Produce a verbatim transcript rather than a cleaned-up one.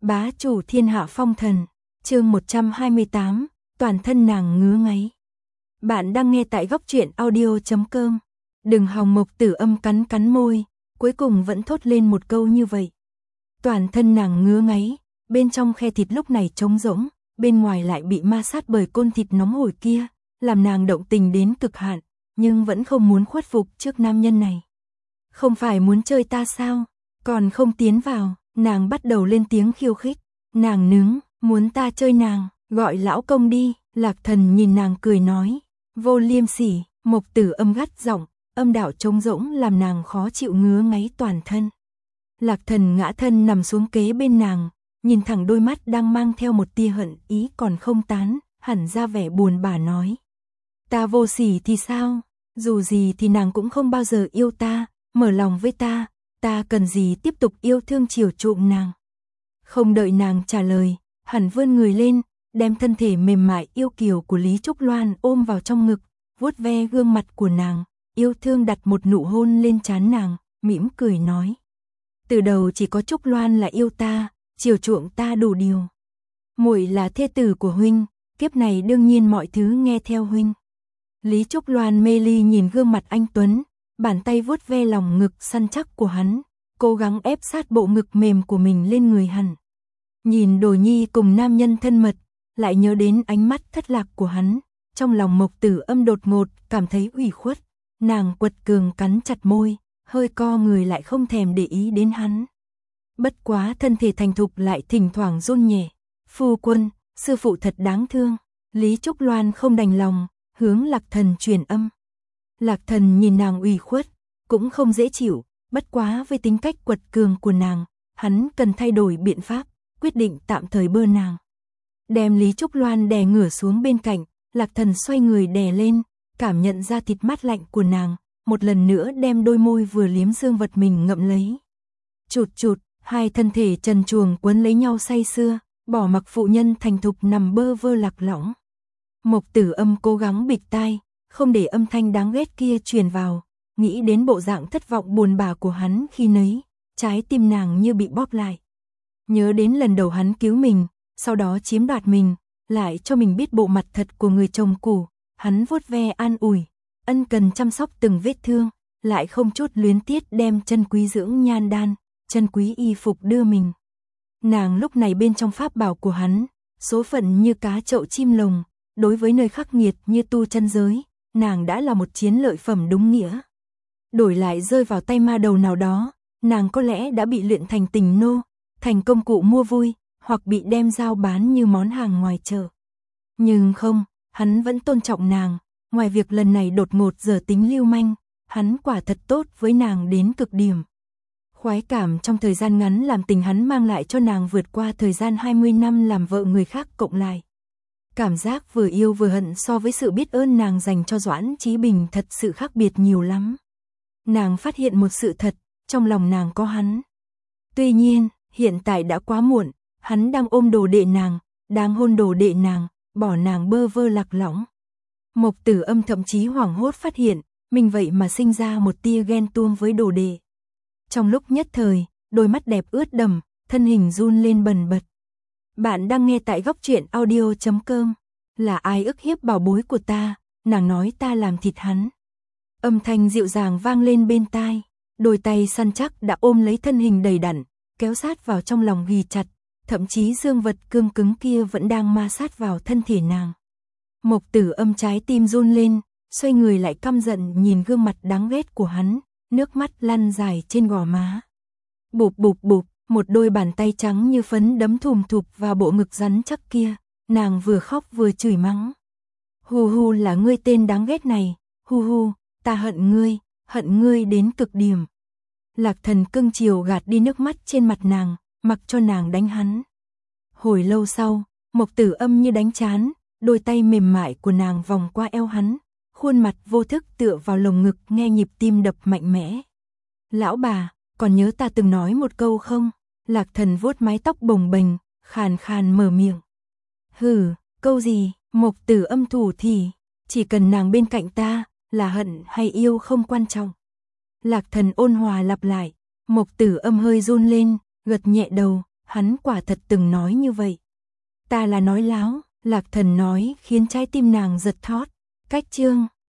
Bá chủ thiên hạ phong thần, chương một trăm hai mươi tám, toàn thân nàng ngứa ngáy. Bạn đang nghe tại góc truyện audio chấm com. Đừng hòng. Mộc Tử Âm cắn cắn môi, cuối cùng vẫn thốt lên một câu như vậy. Toàn thân nàng ngứa ngáy, bên trong khe thịt lúc này trống rỗng, bên ngoài lại bị ma sát bởi côn thịt nóng hổi kia, làm nàng động tình đến cực hạn, nhưng vẫn không muốn khuất phục trước nam nhân này. Không phải muốn chơi ta sao? Còn không tiến vào, nàng bắt đầu lên tiếng khiêu khích. Nàng nướng, muốn ta chơi nàng, gọi lão công đi. Lạc Thần nhìn nàng cười nói, vô liêm sỉ. Mộc Tử Âm gắt giọng, âm đạo trống rỗng làm nàng khó chịu ngứa ngáy toàn thân. Lạc Thần ngã thân nằm xuống kế bên nàng, nhìn thẳng đôi mắt đang mang theo một tia hận ý còn không tán, hẳn ra vẻ buồn bã nói. Ta vô sỉ thì sao? Dù gì thì nàng cũng không bao giờ yêu ta, mở lòng với ta, ta cần gì tiếp tục yêu thương chiều chuộng nàng. Không đợi nàng trả lời, hẳn vươn người lên, đem thân thể mềm mại yêu kiều của Lý Trúc Loan ôm vào trong ngực, vuốt ve gương mặt của nàng, yêu thương đặt một nụ hôn lên trán nàng, mỉm cười nói. Từ đầu chỉ có Trúc Loan là yêu ta, chiều chuộng ta đủ điều. Muội là thê tử của huynh, kiếp này đương nhiên mọi thứ nghe theo huynh. Lý Trúc Loan mê ly nhìn gương mặt anh tuấn, bàn tay vuốt ve lòng ngực săn chắc của hắn, cố gắng ép sát bộ ngực mềm của mình lên người hắn. Nhìn Đồ Nhi cùng nam nhân thân mật, lại nhớ đến ánh mắt thất lạc của hắn, trong lòng Mộc Tử Âm đột ngột cảm thấy ủy khuất, nàng quật cường cắn chặt môi, hơi co người lại không thèm để ý đến hắn. Bất quá thân thể thành thục lại thỉnh thoảng run nhẹ. Phu quân, sư phụ thật đáng thương. Lý Trúc Loan không đành lòng, hướng Lạc Thần truyền âm. Lạc Thần nhìn nàng ủy khuất, cũng không dễ chịu, bất quá với tính cách quật cường của nàng, hắn cần thay đổi biện pháp, quyết định tạm thời bơ nàng. Đem Lý Trúc Loan đè ngửa xuống bên cạnh, Lạc Thần xoay người đè lên, cảm nhận ra thịt mát lạnh của nàng, một lần nữa đem đôi môi vừa liếm dương vật mình ngậm lấy. Chụt chụt, hai thân thể trần truồng quấn lấy nhau say sưa, bỏ mặc phụ nhân thành thục nằm bơ vơ lạc lõng. Mộc Tử Âm cố gắng bịt tai, không để âm thanh đáng ghét kia truyền vào, nghĩ đến bộ dạng thất vọng buồn bã của hắn khi nấy, trái tim nàng như bị bóp lại. Nhớ đến lần đầu hắn cứu mình, sau đó chiếm đoạt mình, lại cho mình biết bộ mặt thật của người chồng cũ, hắn vuốt ve an ủi, ân cần chăm sóc từng vết thương, lại không chút luyến tiếc đem chân quý dưỡng nhan đan, chân quý y phục đưa mình. Nàng lúc này bên trong pháp bảo của hắn, số phận như cá chậu chim lồng, đối với nơi khắc nghiệt như tu chân giới, nàng đã là một chiến lợi phẩm đúng nghĩa. Đổi lại rơi vào tay ma đầu nào đó, nàng có lẽ đã bị luyện thành tình nô, thành công cụ mua vui, hoặc bị đem giao bán như món hàng ngoài chợ. Nhưng không, hắn vẫn tôn trọng nàng, ngoài việc lần này đột ngột giở tính lưu manh, hắn quả thật tốt với nàng đến cực điểm. Khoái cảm trong thời gian ngắn làm tình hắn mang lại cho nàng vượt qua thời gian hai mươi năm làm vợ người khác cộng lại. Cảm giác vừa yêu vừa hận so với sự biết ơn nàng dành cho Doãn Chí Bình thật sự khác biệt nhiều lắm. Nàng phát hiện một sự thật, trong lòng nàng có hắn. Tuy nhiên, hiện tại đã quá muộn, hắn đang ôm đồ đệ nàng, đang hôn đồ đệ nàng, bỏ nàng bơ vơ lạc lõng. Mộc Tử Âm thậm chí hoảng hốt phát hiện, mình vậy mà sinh ra một tia ghen tuông với đồ đệ. Trong lúc nhất thời, đôi mắt đẹp ướt đẫm, thân hình run lên bần bật. Bạn đang nghe tại góc truyện audio chấm com. Là ai ức hiếp bảo bối của ta, nàng nói ta làm thịt hắn. Âm thanh dịu dàng vang lên bên tai, đôi tay săn chắc đã ôm lấy thân hình đầy đặn, kéo sát vào trong lòng ghì chặt, thậm chí dương vật cương cứng kia vẫn đang ma sát vào thân thể nàng. Mộc Tử Âm trái tim run lên, xoay người lại căm giận nhìn gương mặt đáng ghét của hắn, nước mắt lăn dài trên gò má. Bụp bụp bụp, một đôi bàn tay trắng như phấn đấm thùm thụp vào bộ ngực rắn chắc kia, nàng vừa khóc vừa chửi mắng. Hu hu, là ngươi tên đáng ghét này, hu hu, ta hận ngươi, hận ngươi đến cực điểm. Lạc Thần cưng chiều gạt đi nước mắt trên mặt nàng, mặc cho nàng đánh hắn. Hồi lâu sau, Mộc Tử Âm như đánh chán, đôi tay mềm mại của nàng vòng qua eo hắn, khuôn mặt vô thức tựa vào lồng ngực nghe nhịp tim đập mạnh mẽ. Lão bà, còn nhớ ta từng nói một câu không? Lạc Thần vuốt mái tóc bồng bềnh, khàn khàn mở miệng. Hừ, câu gì? Mộc Tử Âm thủ thì, chỉ cần nàng bên cạnh ta, là hận hay yêu không quan trọng. Lạc Thần ôn hòa lặp lại, Mộc Tử Âm hơi run lên, gật nhẹ đầu, hắn quả thật từng nói như vậy. Ta là nói láo, Lạc Thần nói khiến trái tim nàng giật thót. Cách chương